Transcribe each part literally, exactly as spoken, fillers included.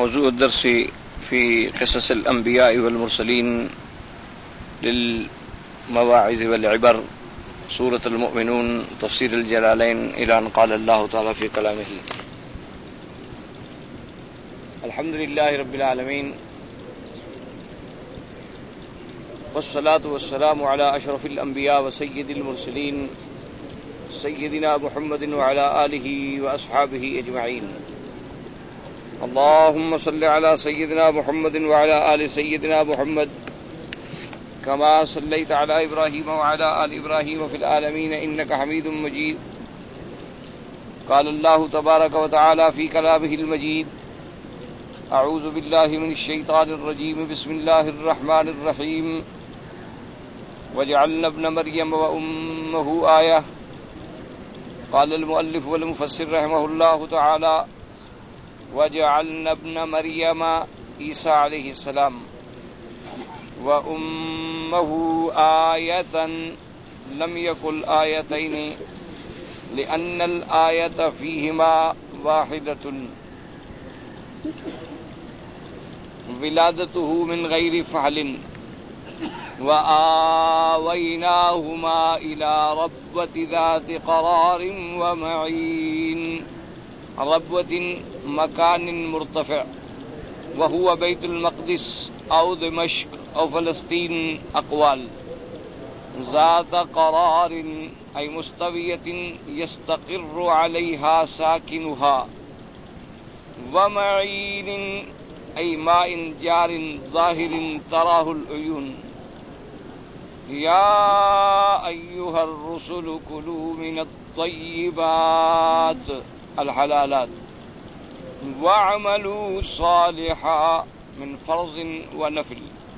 موضوع الدرس في قصص الأنبياء والمرسلين للمواعظ والعبر سورة المؤمنون تفسير الجلالين إلى أن قال الله تعالى في كلامه: الحمد لله رب العالمين والصلاة والسلام على أشرف الأنبياء وسيد المرسلين سيدنا محمد وعلى آله وأصحابه أجمعين. اللهم صل على سيدنا محمد وعلى آل سيدنا محمد كما صليت على إبراهيم وعلى آل إبراهيم في العالمين إنك حميد مجيد. قال الله تبارك وتعالى في كلامه المجيد: أعوذ بالله من الشيطان الرجيم بسم الله الرحمن الرحيم وجعلنا ابن مريم وأمه آية. قال المؤلف والمفسر رحمه الله تعالى: وجعلنا ابن مريم عيسى عليه السلام وأمه آية لم يكن آيتين لأن الآية فيهما واحدة ولادته من غير فحل وآويناهما إلى ربوة ذات قرار ومعين. ربوة مكان مرتفع وهو بيت المقدس أو دمشق أو فلسطين أقوال. ذات قرار أي مستوية يستقر عليها ساكنها. ومعين أي ماء جار ظاهر تراه العيون. يا أيها الرسل كلوا من الطيبات الحلالات واعملوا صالحا من فرض ونفل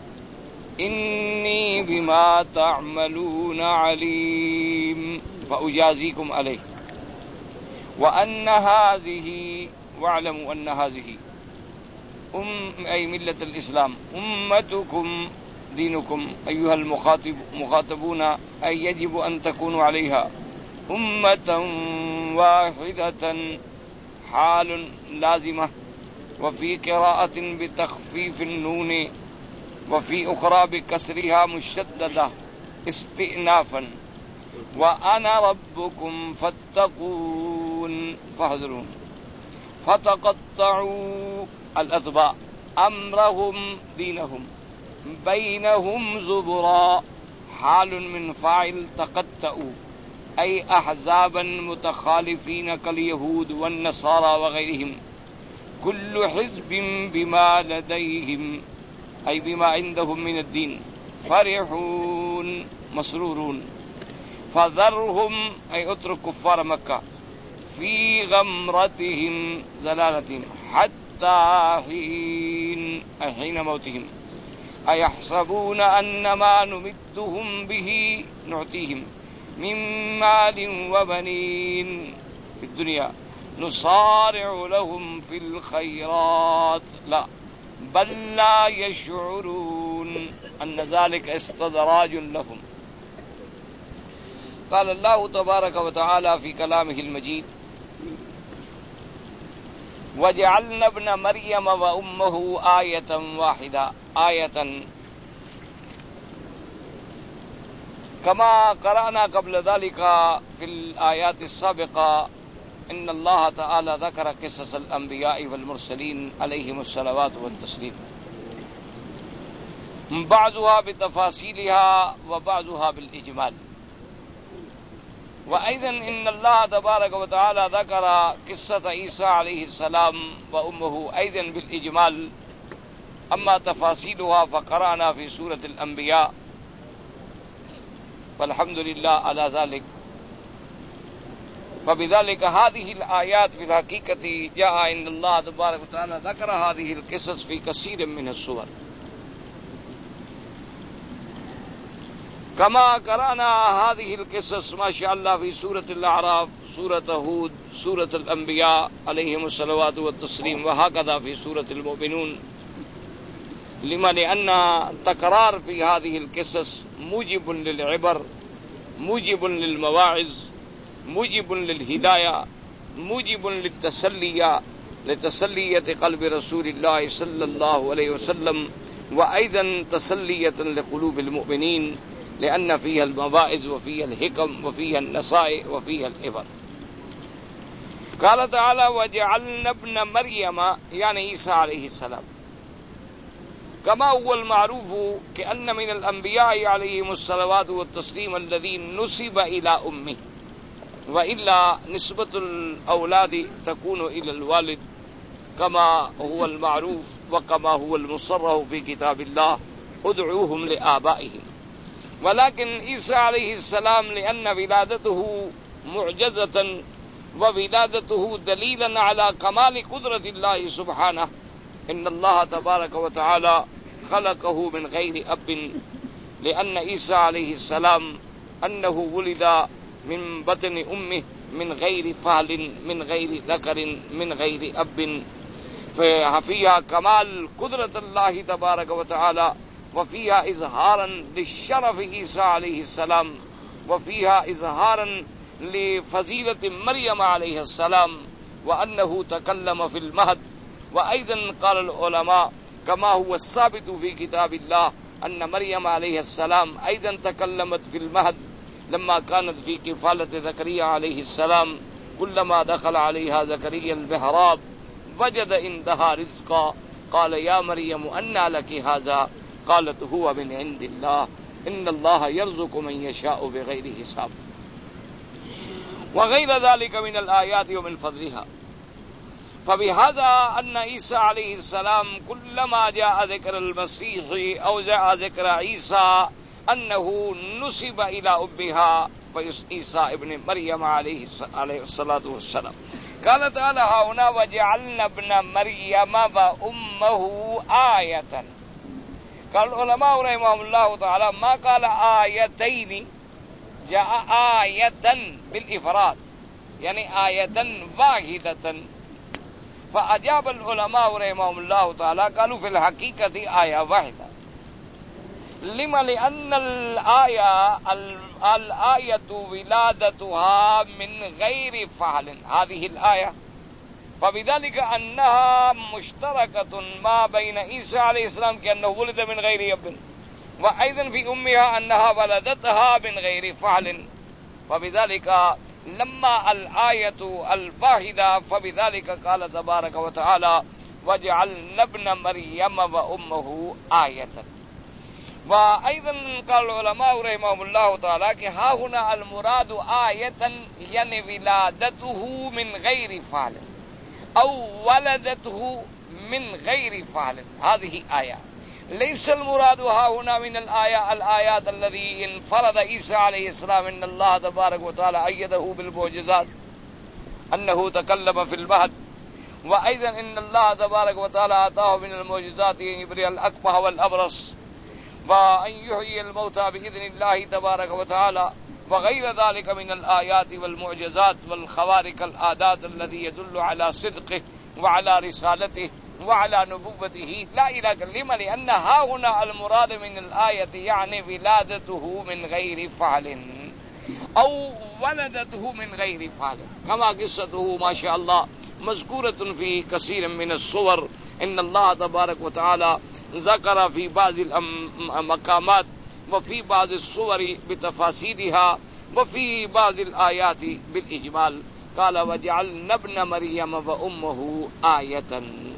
إني بما تعملون عليم فأجازيكم عليه. وأن هذه واعلموا أن هذه أم أي ملة الإسلام أمتكم دينكم أيها المخاطب مخاطبون أي يجب أن تكونوا عليها أمة واحدة حال لازمة. وفي قراءة بتخفيف النون وفي أخرى بكسرها مشددة استئنافا. وأنا ربكم فاتقون فاحذرون. فتقطعوا الأتباع أمرهم دينهم بينهم زبرا حال من فاعل تقطعوا أي أحزابا متخالفين كاليهود والنصارى وغيرهم. كل حزب بما لديهم أي بما عندهم من الدين فرحون مسرورون. فذرهم أي اترك كفار مكة في غمرتهم زلالتهم حتى حين أي حين موتهم. أيحسبون أن ما نمدهم به نعطيهم من مال وبنين في الدنيا نصارع لهم في الخيرات لا بل لا يشعرون أن ذلك استدراج لهم. قال الله تبارك وتعالى في كلامه المجيد: وجعلنا ابن مريم وأمه آية واحدة آية كما قرأنا قبل ذلك في الآيات السابقة. إن الله تعالى ذكر قصص الأنبياء والمرسلين عليهم الصلوات والتسليم بعضها بتفاصيلها وبعضها بالإجمال. وأيضا إن الله تبارك وتعالى ذكر قصة عيسى عليه السلام وأمه أيضا بالإجمال. أما تفاصيلها فقرأنا في سورة الأنبياء والحمد لله على ذلك. فبذلك هذه الآيات في الحقيقة جاء إن الله تبارك وتعالى ذكر هذه القصص في كثير من السور كما قرأنا هذه القصص ما شاء الله في سورة الأعراف سورة هود سورة الأنبياء عليهم الصلوات والتسليم وهكذا في سورة المؤمنون. لما لأن تكرار في هذه القصص موجب للعبر موجب للمواعظ موجب للهداية موجب للتسلية لتسلیة قلب رسول الله صلى الله عليه وسلم، وأيضا تسلية لقلوب المؤمنين، لأن فيها المواعظ وفيها الحكم وفيها النصائح وفيها العبر. قال تعالى: وجعلنا ابن مريم، يعني عيسى عليه السلام، كما هو المعروف كأن من الأنبياء عليهم الصلوات والتسليم الذي نسب إلى أمه، وإلا نسبة الأولاد تكون إلى الوالد كما هو المعروف وكما هو المصرح في كتاب الله: ادعوهم لآبائهم. ولكن عيسى عليه السلام لأن ولادته معجزة وولادته دليلا على كمال قدرة الله سبحانه، إن الله تبارك وتعالى خلقه من غير أب، لأن عيسى عليه السلام أنه ولد من بطن أمه من غير فهل من غير ذكر من غير أب، ففيها كمال قدرة الله تبارك وتعالى، وفيها إظهارا للشرف عيسى عليه السلام، وفيها إظهارا لفضيلة مريم عليه السلام، وأنه تكلم في المهد. وأيضا قال العلماء كما هو الثابت في كتاب الله أن مريم عليه السلام أيضا تكلمت في المهد لما كانت في كفالة زكريا عليه السلام، كلما دخل عليها زكريا المحراب وجد عندها رزقا قال: يا مريم أنى لك هذا؟ قالت: هو من عند الله، إن الله يرزق من يشاء بغير حساب. وغير ذلك من الآيات ومن فضلها. فبهذا أن عيسى عليه السلام كلما جاء ذكر المسيح أو جاء ذكر عيسى أنه نسب إلى أمها، فعيسى ابن مريم عليه الصلاة والسلام. قال تعالى هنا: وجعلنا ابن مريم وأمه آية. قال العلماء رحمهم الله تعالى ما قال آيتين، جاء آية بالإفراد، يعني آية واحدة. فأجاب العلماء رحمهم الله تعالى قالوا في الحقيقة آية واحدة. لما؟ لأن الآية الآية ولادتها من غير فعل، هذه الآية، فبذلك أنها مشتركة ما بين عيسى عليه السلام كأنه ولد من غير أب، وأيضا في أمها أنها ولدتها من غير فعل، فبذلك لما الآية الواحدة فبذلك قال تبارك وتعالى: وجعلنا ابن مريم وأمه آية. وأيضا قال العلماء رحمهم الله تعالى کہ ها هنا المراد آية يعني ولادته من غير فعل أو ولدته من غير فعل، هذه آية. ليس المراد ها هنا من الآية الآيات الذي انفرد عيسى عليه السلام إن الله تبارك وتعالى أيده بالمعجزات، أنه تكلم في المهد، وأيضا إن الله تبارك وتعالى آتاه من المعجزات أن يبرئ الأكمه والأبرص وأن يحيي الموتى بإذن الله تبارك وتعالى، وغير ذلك من الآيات والمعجزات والخوارق العادات الذي يدل على صدقه وعلى رسالته وعلى نبوته لا إله إلا. لأن ها هنا المراد من الآية يعني ولادته من غير فعل أو ولدته من غير فعل، كما قصته ما شاء الله مذكورة في كثير من الصور. إن الله تبارك وتعالى ذكر في بعض المقامات وفي بعض الصور بتفاصيلها وفي بعض الآيات بالإجمال. قال: وجعلنا ابن مريم وأمه آية.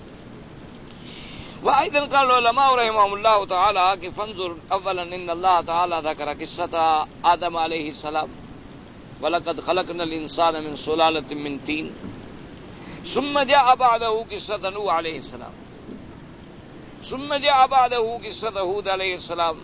وأيضا قال العلماء رحمهم الله تعالى کہ فانظر اولا ان الله تعالى ذكر قصة آدم عليه السلام: ولقد خلقنا الإنسان من سلالة من طين، ثم جاء بعده قصة نوح عليه السلام، ثم جاء بعده قصة هود عليه السلام،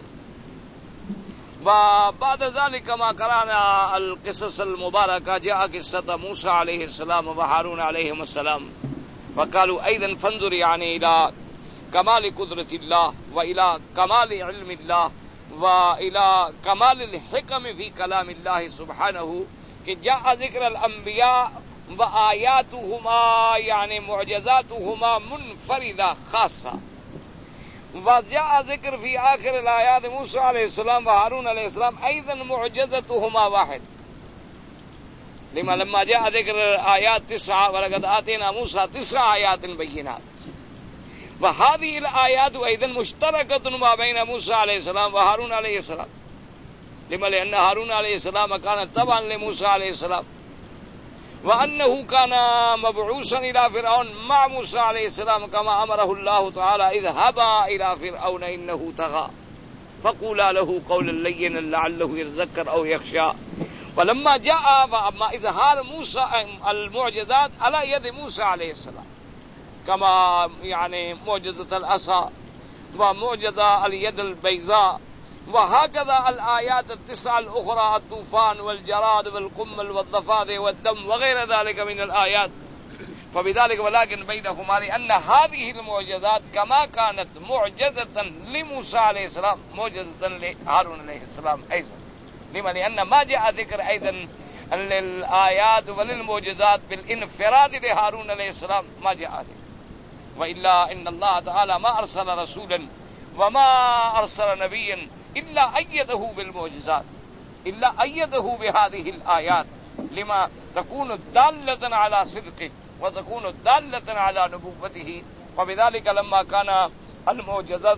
وبعد ذلك ما قرأنا القصص المباركة جاء قصة موسى عليه السلام وهارون عليهم السلام. فقالوا أيضا فانظر يعني إلى كمال قدرة الله وإلى كمال علم الله وإلى كمال الحكم في كلام الله سبحانه، کہ جاء ذکر الأنبياء وآياتهما يعني معجزاتهما منفردة خاصة، وجاء ذکر في آخر الآيات موسى عليه السلام وهارون عليه السلام أيضا معجزتهما واحد. لما لما جاء ذكر آيات تسعة ولقد آتينا موسى تسع آيات بينات. وهذه الآيات أيضا مشتركة ما بين موسى عليه السلام وهارون عليه السلام. لما لأن هارون عليه السلام كان تبعا لموسى عليه السلام، وأنه كان مبعوثا إلى فرعون مع موسى عليه السلام كما أمره الله تعالى اذهبا إلى فرعون إنه طغى فقولا له قولا لينا لعله يتذكر أو يخشى. ولما جاء فأما إظهار موسى المعجزات على يد موسى عليه السلام كما يعني معجزة العصا ومعجزة اليد البيضاء، وهكذا الآيات التسعة الأخرى الطوفان والجراد والقمل والضفادع والدم وغير ذلك من الآيات. فبذلك ولكن بينهما لأن هذه المعجزات كما كانت معجزة لموسى عليه السلام معجزة لهارون عليه السلام أيضا. لما لأن ما جاء ذكر أيضا للآيات وللمعجزات بالانفراد لهارون عليه السلام ما جاء ذكر. وإلا إن الله تعالى ما أرسل رسولا وما أرسل نبيا إلا أيده بالمعجزات، إلا أيده بهذه الآيات لما تكون دالة على صدقه وتكون دالة على نبوته. وبذلك لما كان المعجزات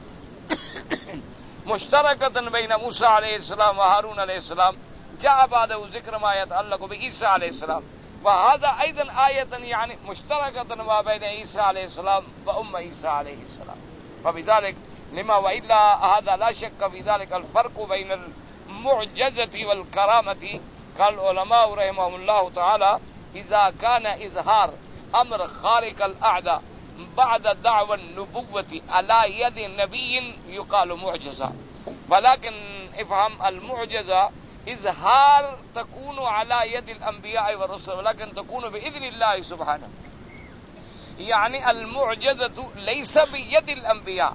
مشتركة بين موسى عليه السلام وهارون عليه السلام جاء بعده ذكر ما يتعلق بعيسى عليه السلام، وهذا أيضا آية يعني مشتركة ما بين عيسى عليه السلام وأم عيسى عليه السلام. فبذلك لما وإلا هذا لا شك في ذلك الفرق بين المعجزة والكرامة. قال العلماء رحمهم الله تعالى إذا كان إظهار أمر خارق الأعداء بعد دعوى النبوة على يد نبي يقال معجزة، ولكن افهم المعجزة إظهار تكون على يد الأنبياء والرسل ولكن تكون بإذن الله سبحانه. يعني المعجزة ليس بيد الأنبياء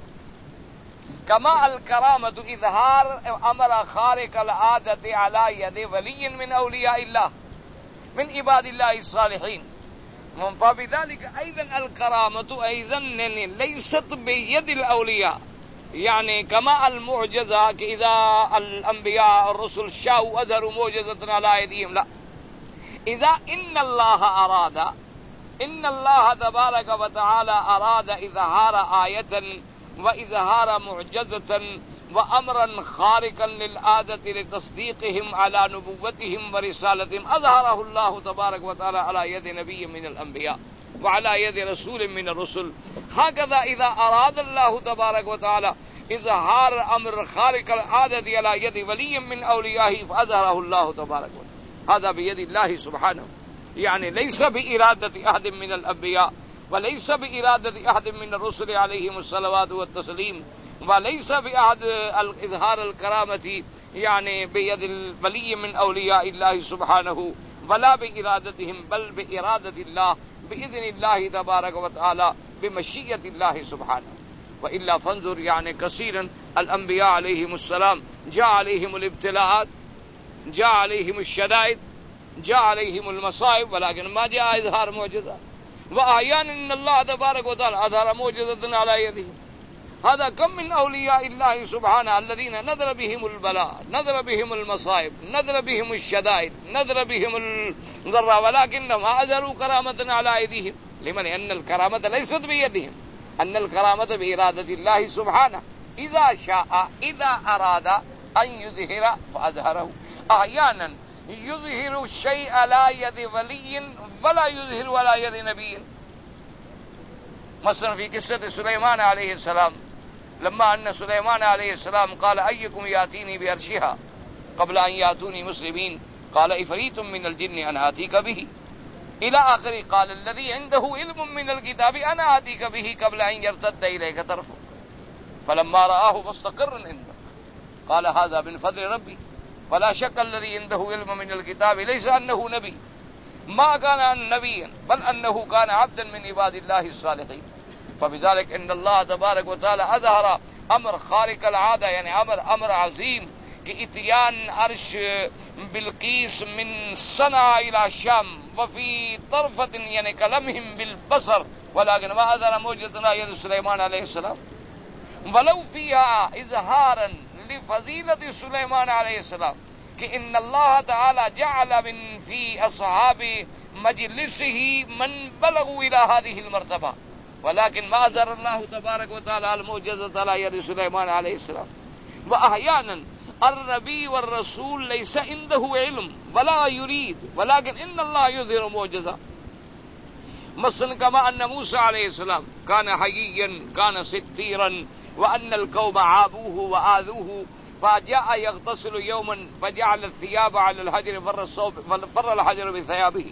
كما الكرامة إظهار أمر خارق العادة على يد ولي من أولياء الله من عباد الله الصالحين. فبذلك أيضا الكرامة أيضا ليست بيد الأولياء، يعني كما المعجزة إذا الأنبياء الرسل شاءوا أظهروا معجزة على أيديهم، لا، إذا إن الله أراد إن الله تبارك وتعالى أراد إظهار آية وإظهار معجزة وأمرا خارقا للعادة لتصديقهم على نبوتهم ورسالتهم أظهره الله تبارك وتعالى على يد نبي من الأنبياء وعلى يد رسول من الرسل. هكذا إذا أراد الله تبارك وتعالى إظهار أمر خارق العادة على يد ولي من أوليائه فأظهره الله تبارك وتعالى. هذا بيد الله سبحانه، يعني ليس بإرادة أحد من الأنبياء وليس بإرادة أحد من الرسل عليهم الصلوات والتسليم، وليس بأحد إظهار الكرامة يعني بيد الولي من أولياء الله سبحانه ولا بإرادتهم بل بإرادة الله بإذن الله تبارك وتعالى بمشيئة الله سبحانه. وإلا فانظر يعني كثيرا الأنبياء عليهم السلام جاء عليهم الابتلاءات، جاء عليهم الشدائد، جاء عليهم المصائب، ولكن ما جاء إظهار معجزة. وأحيانا إن الله تبارك وتعالى أظهر معجزة على يدهم. هذا كم من أولياء الله سبحانه الذين نزل بهم البلاء، نزل بهم المصائب، نزل بهم الشدائد، نزل بهم الضراء، ولكنهم أظهروا كرامة على أيديهم. لمن؟ أن الكرامة ليست بيدهم، أن الكرامة بإرادة الله سبحانه. إذا شاء إذا أراد أن يظهر فأظهره. أحيانا يظهر الشيء على يد ولي ولا يظهر ولا يد نبي. مثلا في قصة سليمان عليه السلام لما أن سليمان عليه السلام قال أيكم يأتيني بعرشها قبل أن يأتوني مسلمين قال إفريت من الجن أنا آتيك به إلى آخره. قال الذي عنده علم من الكتاب أنا آتيك به قبل أن يرتد إليك طرفه فلما رآه مستقرا عنده قال هذا من فضل ربي. فلا شك الذي عنده علم من الكتاب ليس أنه نبي، ما كان نبيا بل أنه كان عبدا من عباد الله الصالحين. فبذلك إن الله تبارك وتعالى أظهر أمر خارق العادة، يعني أمر أمر عظيم كإتيان عرش بلقيس من صنعاء إلى الشام وفي طرفة يعني كلمهم بالبصر، ولكن ما أظهر معجزة يد سليمان عليه السلام ولو فيها إظهارا لفضيلة سليمان عليه السلام کہ ان اللہ تعالی جعل من فی اصحاب مجلسه من بلغوا الى هذه المرتبه ولكن ما ذر الله تبارك وتعالى المعجزة على يد سليمان عليه السلام. واحيانا النبي والرسول ليس عنده علم ولا يريد ولكن ان الله يظهر معجزة. مثلا كما ان موسى عليه السلام كان حييا كان ستيرا وان القوم عابوه واذوه فجاء يغتسل يوما فجعل الثياب على الحجر فر الصوب فر الحجر بثيابه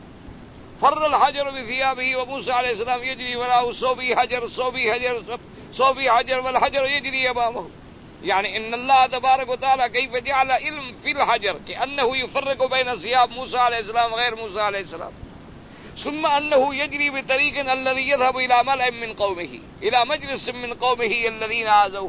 فر الحجر بثيابه وموسى عليه السلام يجري وراءه صوبي حجر صوبي حجر صوبي حجر والحجر يجري امامه. يعني ان الله تبارك وتعالى كيف جعل علم في الحجر كأنه يفرق بين ثياب موسى عليه السلام وغير موسى عليه السلام. ثم انه يجري بطريق الذي يذهب الى ملأ من قومه الى مجلس من قومه الذين آذوه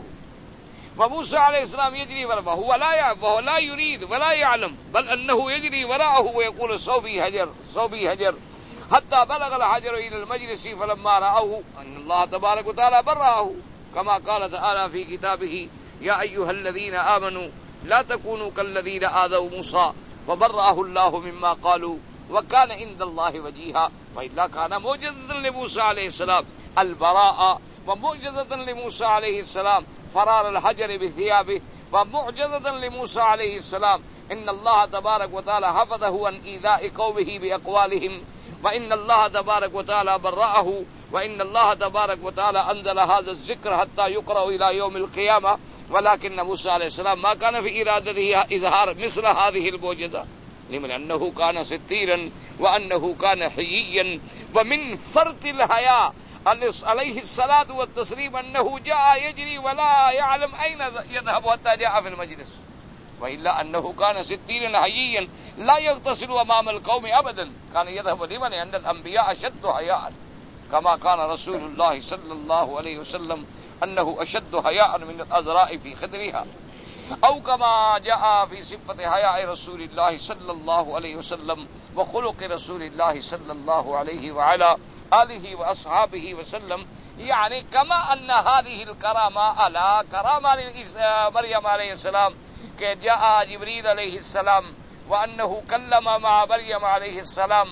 وموسى عليه السلام يجري وراءه وهو لا يعرف وهو لا يريد ولا يعلم بل انه يجري وراءه ويقول صوبي حجر صوبي حجر حتى بلغ الحجر الى المجلس فلما رأوه ان الله تبارك وتعالى برأه كما قال تعالى في كتابه يا ايها الذين آمنوا لا تكونوا كالذين آذوا موسى وبرأه الله مما قالوا وكان عند الله وجيها. وإلا كان معجزة لموسى عليه السلام البراءة ومعجزة لموسى عليه السلام فرار الحجر بثيابه ومعجزة لموسى عليه السلام ان الله تبارك وتعالى حفظه عن ايذاء قومه باقوالهم وان الله تبارك وتعالى برأه وان الله تبارك وتعالى انزل هذا الذكر حتى يقرأ الى يوم القيامة. ولكن موسى عليه السلام ما كان في ارادته اظهار مثل هذه المعجزة لمن انه كان ستيرا وانه كان حييا. ومن فرط الحياء عليه الصلاة والتسليم انه جاء يجري ولا يعلم اين يذهب حتى جاء في المجلس. وإلا أنه كان ستيرا حييا لا يغتسل أمام القوم أبدا كان يذهب لمن أن الأنبياء أشد حياء كما كان رسول الله صلى الله عليه وسلم أنه أشد حياء من الأذراء في خدرها أو كما جاء في صفة حياء رسول الله صلى الله عليه وسلم وخلق رسول الله صلى الله عليه وعلى آله وأصحابه وسلم. يعني كما أن هذه الكرامة على كرامة مريم عليه السلام کہ جاء جبریل علیہ السلام وانه کلم مع مریم علیہ السلام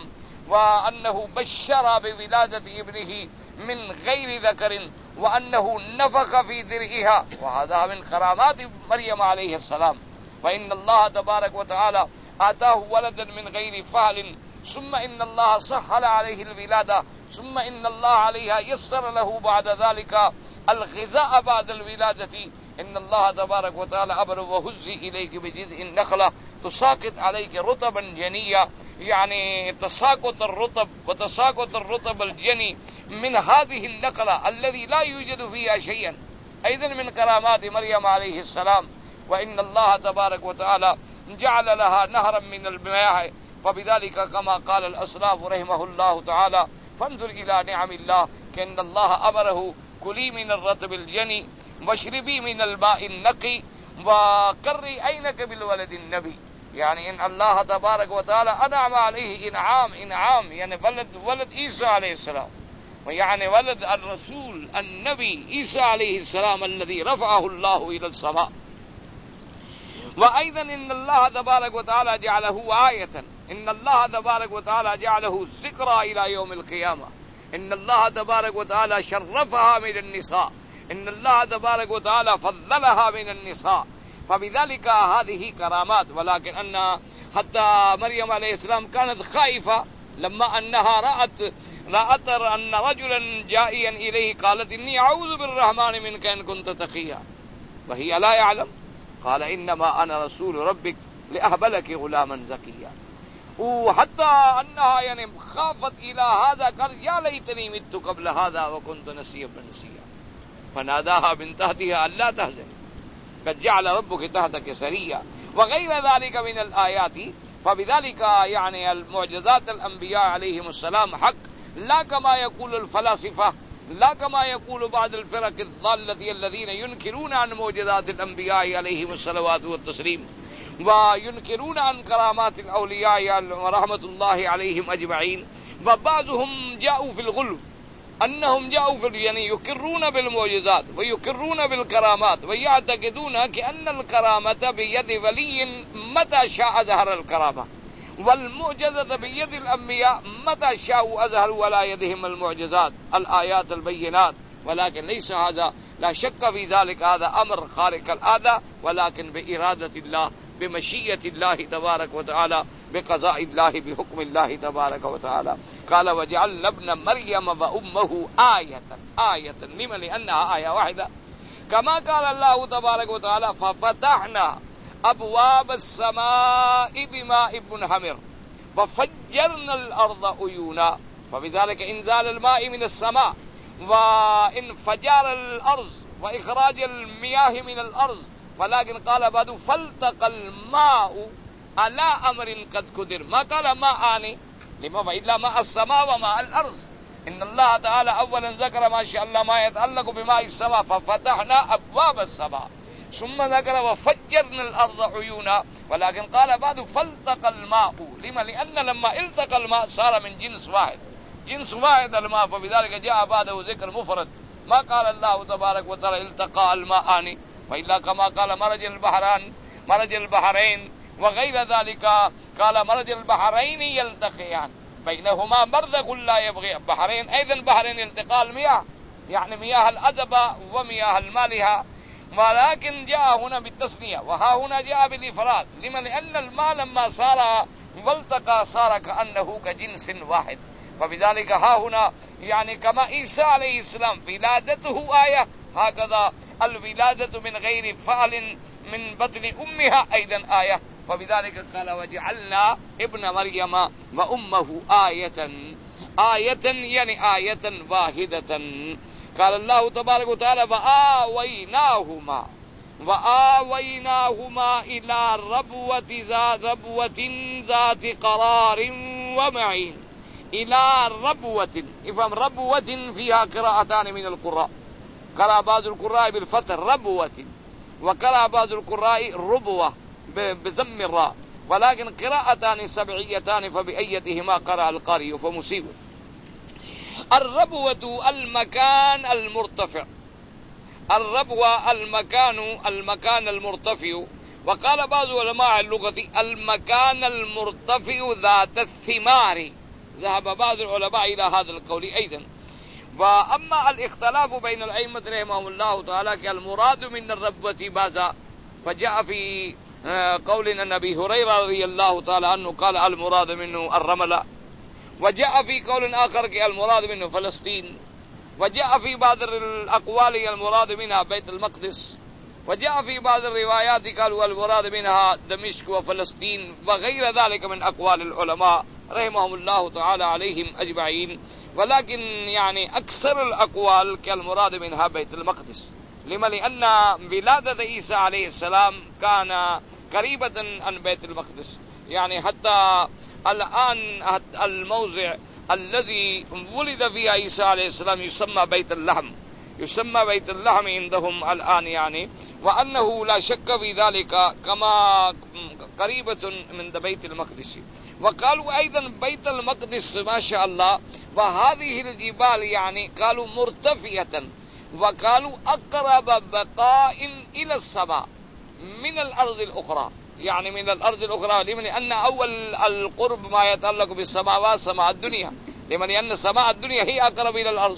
وانه بشر بولادة ابنه من غیر ذکر وانه نفخ في درعها وهذا من کرامات مریم علیہ السلام. وان الله تبارك وتعالى آتاه ولدا من غير فعل ثم ان الله سهل عليه الولادة ثم ان الله عليها يسر له بعد ذلك الغذاء بعد الولادة. ان الله تبارك وتعالى امر وهزي اليك بجذع النخلة تساقط عليك رطبا جنيا. يعني تساقط الرطب وتساقط الرطب الجني من هذه النخلة الذي لا يوجد فيها شيئا ايضا من كرامات مريم عليه السلام. وان الله تبارك وتعالى جعل لها نهرا من المياه فبذلك كما قال الاسلاف رحمه الله تعالى فانظر الى نعم الله كأن الله امره كلي من الرطب الجني واشربي من الماء النقي وقري عينك بالولد النبي. يعني ان الله تبارك وتعالى انعم عليه انعام انعام يعني ولد ولد عيسى عليه السلام ويعني ولد الرسول النبي عيسى عليه السلام الذي رفعه الله الى السماء. وايضا ان الله تبارك وتعالى جعله آية ان الله تبارك وتعالى جعله ذكرى الى يوم القيامة. ان الله تبارك وتعالى شرفها من النساء ان الله تبارك وتعالى فضلها من النساء فبذلك هذه كرامات. ولكن ان حتى مريم عليه السلام كانت خائفة لما انها رأت رأت ان رجلا جائيا اليه قالت اني اعوذ بالرحمن منك ان كنت تقيا وهي لا يعلم قال انما انا رسول ربك لاهب لك غلاما زكيا. وحتى انها يعني خافت الى هذا قال يا ليتني مت قبل هذا وكنت نسيا منسيا فناداها من تحتها الا تحزني قد جعل ربك تحتك سريا وغير ذلك من الآيات. فبذلك يعني المعجزات الأنبياء عليهم السلام حق لا كما يقول الفلاسفة لا كما يقول بعض الفرق الضالة الذين ينكرون عن معجزات الأنبياء عليهم الصلوات والتسليم وينكرون عن كرامات الأولياء ورحمة الله عليهم أجمعين. وبعضهم جاءوا في الغلو انهم جاءوا في يعني يقرون بالمعجزات ويقرون بالكرامات ويعتقدون كأن الكرامة بيد ولي متى شاء ظهر الكرامة، والمعجزة بيد الأنبياء متى شاءوا أظهروا على يدهم المعجزات الآيات البينات، ولكن ليس هذا، لا شك في ذلك، هذا أمر خارق العادة، ولكن بإرادة الله، بمشيئة الله تبارك وتعالى، بقضاء الله، بحكم الله تبارك وتعالى. قال وجعلنا ابن مريم وأمه آية، آية لما؟ لأنها آية واحدة، كما قال الله تبارك وتعالى ففتحنا أبواب السماء بماء منهمر وفجرنا الأرض عيونا، فبذلك إنزال الماء من السماء وانفجار الأرض وإخراج المياه من الأرض. ولكن قال بعد فالتقى الماء على أمر قد قدر، ما قال ماء آني، لما؟ فإلا ماء السماء وماء الأرض. إن الله تعالى أولا ذكر ما شاء الله ما يتعلق بماء السماء ففتحنا أبواب السماء، ثم ذكر وفجرنا الأرض عيونا، ولكن قال بعد فالتقى الماء، لما؟ لأن لما التقى الماء صار من جنس واحد، جنس واحد الماء، فبذلك جاء بعده ذكر مفرد، ما قال الله تبارك وتعالى التقى الماءان، وإلا كما قال مرج البحران، مرج البحرين وغير ذلك، قال مرج البحرين يلتقيان بينهما برزخ لا يبغي، بحرين أيضا بحرين التقاء المياه، يعني مياه الأذبة ومياه المالحة، ولكن جاء هنا بالتثنية، وها هنا جاء بالإفراد، لما؟ لأن الماء لما صار والتقى صار كأنه كجنس واحد، فبذلك ها هنا يعني كما عيسى عليه السلام ولادته آية، هكذا الولادة من غير فعل من بطن أمها أيضا آية، فبذلك قال وجعلنا ابن مريم وأمه آية، آية يعني آية واحدة. قال الله تبارك وتعالى وآويناهما، وآويناهما إلى ربوة ذات ربوة ذات قرار ومعين، إلى ربوة، افهم ربوة فيها قراءتان من القراء، قرأ بعض القراء بالفتح ربوة، وقرأ بعض القراء ربوة بضم الراء، ولكن قراءتان سبعيتان فبأيتهما قرأ القارئ فمصيب. الربوة المكان المرتفع، الربوة المكان المكان المرتفع، وقال بعض علماء اللغة المكان المرتفع ذات الثمار، ذهب بعض العلماء إلى هذا القول أيضا. وأما الاختلاف بين الأئمة رحمهم الله تعالى كالمراد من الربوة ماذا، فجاء في قول النبي هريرة رضي الله تعالى عنه قال المراد منه الرملة، وجاء في قول آخر المراد منه فلسطين، وجاء في بعض الأقوال المراد منها بيت المقدس، وجاء في بعض الروايات قالوا المراد منها دمشق وفلسطين، وغير ذلك من أقوال العلماء رحمهم الله تعالى عليهم أجمعين. ولكن يعني أكثر الأقوال كالمراد منها بيت المقدس، لما؟ لأن ولادة عيسى عليه السلام كان قريبة عن بيت المقدس، يعني حتى الآن الموضع الذي ولد فيه عيسى عليه السلام يسمى بيت اللحم، يسمى بيت اللحم عندهم الآن يعني، وأنه لا شك في ذلك كما قريبة من بيت المقدس. وقالوا أيضا بيت المقدس ما شاء الله، وهذه الجبال يعني قالوا مرتفعة، وقالوا أقرب بقاء إلى السماء من الأرض الأخرى، يعني من الأرض الأخرى، لمن أن أول القرب ما يتعلق بالسماوات سماء الدنيا، لمن أن سماء الدنيا هي أقرب إلى الأرض،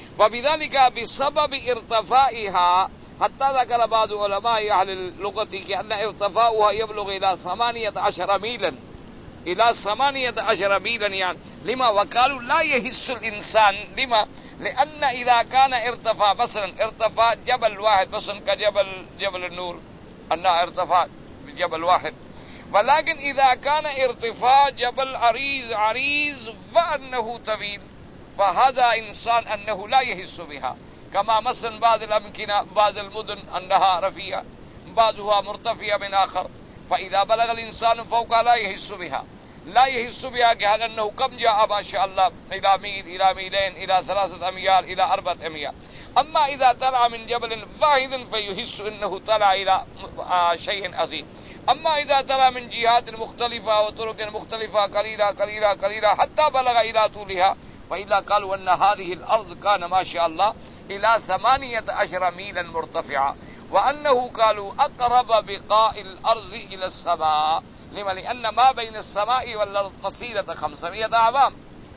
وبذلك بسبب ارتفاعها حتى ذكر بعض علماء أهل اللغة أن ارتفاعها يبلغ إلى ثمانية عشر ميلا، إلى ثمانية عشر ميلا يعني، لما؟ وقالوا لا يحس الإنسان، لما؟ لأن إذا كان ارتفاع مثلا ارتفاع جبل واحد مثلا كجبل جبل النور أنها ارتفاع بجبل واحد، ولكن إذا كان ارتفاع جبل عريض عريض وأنه طويل فهذا إنسان أنه لا يحس بها، كما مثلا بعض الأمكنة بعض المدن أنها رفيعة بعضها مرتفع من آخر، فإذا بلغ الإنسان فوقها لا يحس بها، لا يحس بها كأنه كم جاء ما شاء الله إلى ميل إلى ميلين إلى ثلاثة أميال إلى أربعة أميال. أما إذا طلع من جبل واحد فيحس أنه طلع إلى شيء عظيم. أما إذا طلع من جهات مختلفة وطرق مختلفة قليلة قليلة قليلة حتى بلغ إلى طولها، وإلا قالوا أن هذه الأرض كان ما شاء الله إلى ثمانية عشر ميلا مرتفعة. وأنه قالوا أقرب بقاء الأرض إلى السماء لما لأن ما بين السماء والأرض مسيرة خمسمائة عام،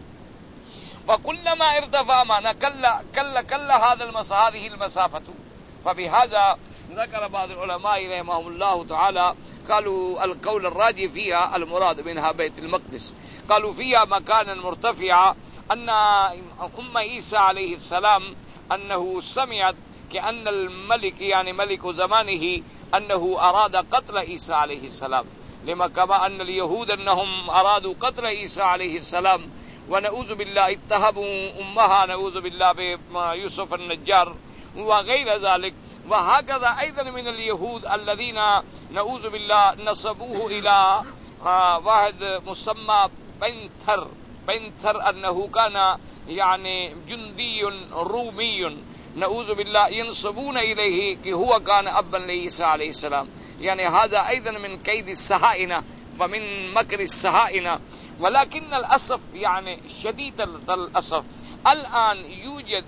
وكلما ارتفع معنا كل كل كل هذا المس هذه المسافة. فبهذا ذكر بعض العلماء رحمهم الله تعالى قالوا القول الراجح فيها المراد منها بيت المقدس، قالوا فيها مكانا مرتفعا أن أم عيسى عليه السلام أنه سمعت كأن الملك يعني ملك زمانه أنه أراد قتل عيسى عليه السلام، لما كما أن اليهود أنهم أرادوا قتل عيسى عليه السلام، ونعوذ بالله اتهموا أمها نعوذ بالله بيوسف النجار وغير ذلك. وهكذا أيضا من اليهود الذين نعوذ بالله نسبوه إلى واحد مسمى بنتر بنتر أنه كان يعني جندي رومي نعوذ بالله ينسبون إليه کہ هو كان أبا لعيسى عليه السلام. يعني هذا أيضا من كيد السهائنة ومن مكر السهائنة. ولكن الأسف يعني شديد الأسف الآن يوجد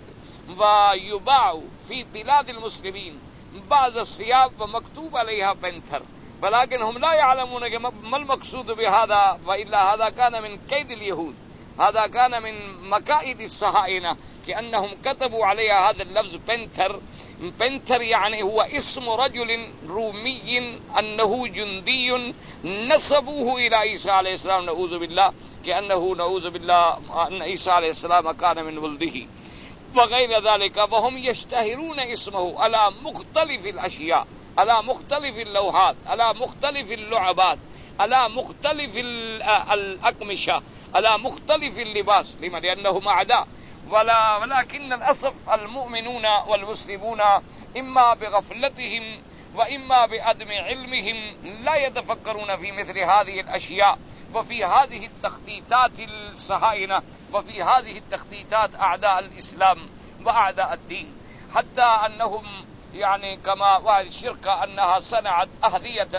ويباع في بلاد المسلمين بعض الثياب ومكتوب عليها بنتر، ولكن هم لا يعلمون ما المقصود بهذا، وإلا هذا كان من كيد اليهود، هذا كان من مكائد الصهاينة كأنهم كتبوا عليها هذا اللفظ بنتر. بنتر يعني هو اسم رجل رومي أنه جندي نسبوه إلى عيسى عليه السلام نعوذ بالله كأنه نعوذ بالله أن عيسى عليه السلام كان من ولده وغير ذلك. وهم يشتهرون اسمه على مختلف الأشياء، على مختلف اللوحات، على مختلف اللعبات، على مختلف الأقمشة، على مختلف اللباس، لما لأنهم أعداء. ولا ولكن الأسف المؤمنون والمسلمون إما بغفلتهم وإما بعدم علمهم لا يتفكرون في مثل هذه الأشياء وفي هذه التخطيطات الصهاينة وفي هذه التخطيطات أعداء الإسلام وأعداء الدين، حتى أنهم يعني كما الشركة أنها صنعت أهدية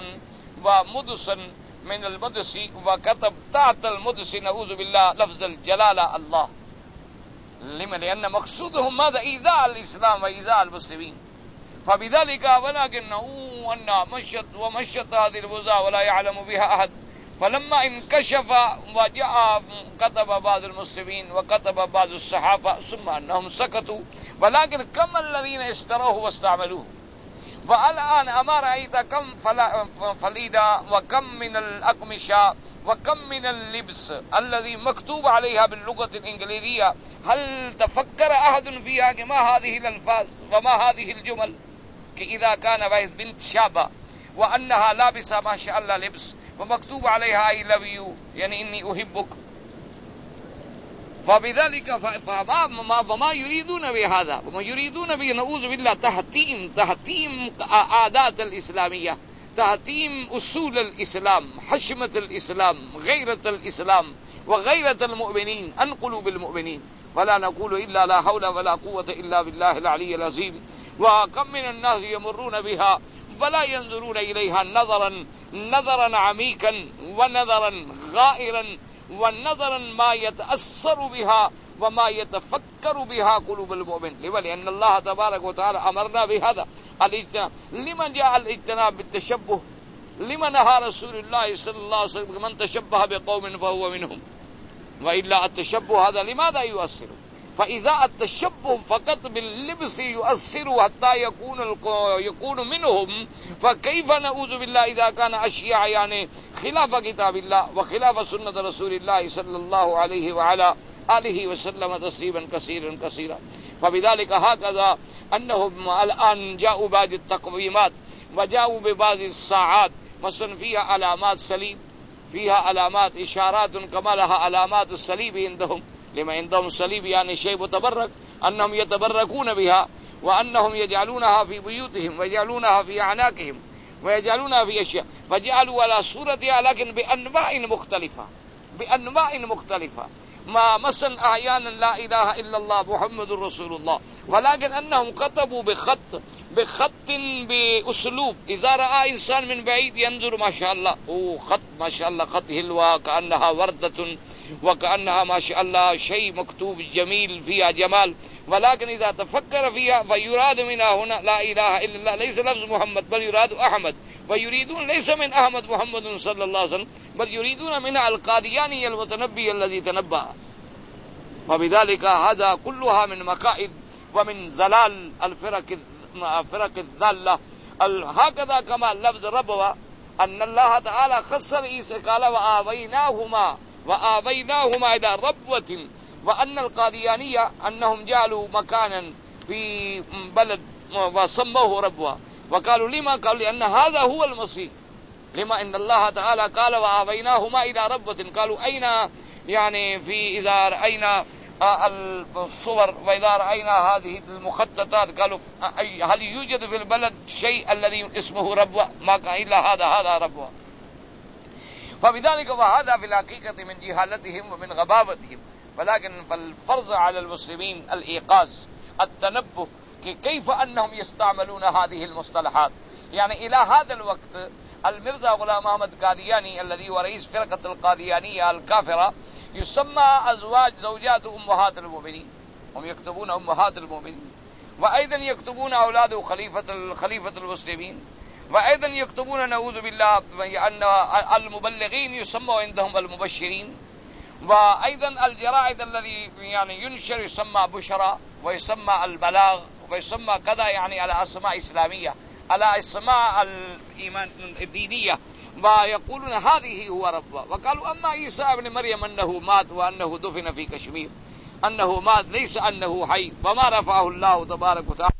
ومدسا من المدس وكتب تحت المدس نعوذ بالله لفظ الجلالة الله، لما لأن مقصودهم ماذا؟ إيذاء الإسلام وإيذاء المسلمين. فبذلك ولكنه أن مشت ومشت هذه البزاة ولا يعلم بها أحد، فلما انكشف وجاء كتب بعض المسلمين وكتب بعض الصحابة ثم أنهم سكتوا، ولكن كم الذين اشتروه واستعملوه. والآن أما رأيت كم فليدة وكم من الأقمشة وكم من اللبس الذي مكتوب عليها باللغة الإنجليزية، هل تفكر أحد فيها كما هذه الألفاظ وما هذه الجمل؟ إذا كان واحد بنت شابة وأنها لابسة ما شاء الله لبس ومكتوب عليها I love you يعني إني أحبك، فبذلك فما وما يريدون بهذا، وما يريدون به نعوذ بالله تحطيم تحطيم عادات الإسلامية، تحطيم أصول الإسلام، حشمة الإسلام، غيرة الإسلام وغيرة المؤمنين عن قلوب المؤمنين. ولا نقول إلا لا حول ولا قوة إلا بالله العلي العظيم. وكم من الناس يمرون بها ولا ينظرون إليها نظرا نظرا عميقا ونظرا غائرا ونظرا ما يتأثر بها وما يتفكر بها قلوب المؤمن، لأن الله تبارك وتعالى أمرنا بهذا الاجتناب. لمن جاء الاجتناب بالتشبه؟ لمن نهى رسول الله صلى الله عليه وسلم من تشبه بقوم فهو منهم؟ وإلا التشبه هذا لماذا يؤثر؟ فإذا التشبه فقط باللبس يؤثر حتى يكون يكون منهم، فكيف نعوذ بالله إذا كان أشياء يعني خلاف كتاب الله وخلاف سنة رسول الله صلى الله عليه وعلى آله وسلم تسليما كثيرا كثيرا. فبذلك هكذا أنهم الآن جاءوا بعض التقويمات وجاءوا ببعض الساعات مثلا فيها علامات صليب، فيها علامات إشارات كما لها علامات الصليب عندهم، لما عندهم صليب يعني شيء متبرك، أنهم يتبركون بها وأنهم يجعلونها في بيوتهم ويجعلونها في أعناقهم ويجعلونها في أشياء، فجعلوا على صورتها لكن بأنواع مختلفة بأنواع مختلفة. ما مثلا أحيانا لا إله إلا الله محمد رسول الله، ولكن أنهم كتبوا بخط بخط بأسلوب، إذا رأى إنسان من بعيد ينظر ما شاء الله أوه خط ما شاء الله خط هلوى كأنها وردة وكأنها ما شاء الله شيء مكتوب جميل فيها جمال، ولكن إذا تفكر فيها فيراد منها هنا لا إله إلا الله ليس لفظ محمد بل يراد أحمد، ويريدون ليس من أحمد محمد صلى الله عليه وسلم بل يريدون منها القادياني المتنبي الذي تنبأ. وبذلك هذا كلها من مكائد ومن زلال الفرق فرق الضالة. هكذا كما لفظ ربوة أن الله تعالى خص عيسى قال وآويناهما وآويناهما إلى ربوة، وأن القاديانية أنهم جعلوا مكانا في بلد وسموه ربوة، وقالوا لما؟ قالوا لأن هذا هو المسيح. لما إن الله تعالى قال وآويناهما إلى ربوة، قالوا أين يعني في إذا رأينا الصور وإذا رأينا هذه المخططات قالوا هل يوجد في البلد شيء الذي اسمه ربوة؟ ما كان إلا هذا هذا ربوة. فبذلك وهذا في الحقيقة من جهالتهم ومن غباوتهم. ولكن فالفرض على المسلمين الإيقاظ التنبه كيف أنهم يستعملون هذه المصطلحات. يعني إلى هذا الوقت المرزا غلام أحمد قادياني الذي هو رئيس فرقة القاديانية الكافرة يسمى أزواج زوجات أمهات المؤمنين، هم يكتبون أمهات المؤمنين، وأيضا يكتبون أولاد خليفة خليفة المسلمين، وأيضا يكتبون نعوذ بالله أن المبلغين يسموا عندهم المبشرين، وأيضا الجرائد الذي يعني ينشر يسمى بشرى ويسمى البلاغ ويسمى كذا، يعني على أسماء إسلامية على أسماء الإيمان الدينية، ويقولون هذه هو رب. وقالوا أما عيسى ابن مريم أنه مات وأنه دفن في كشمير، أنه مات ليس أنه حي، وما رفعه الله تبارك وتعالى.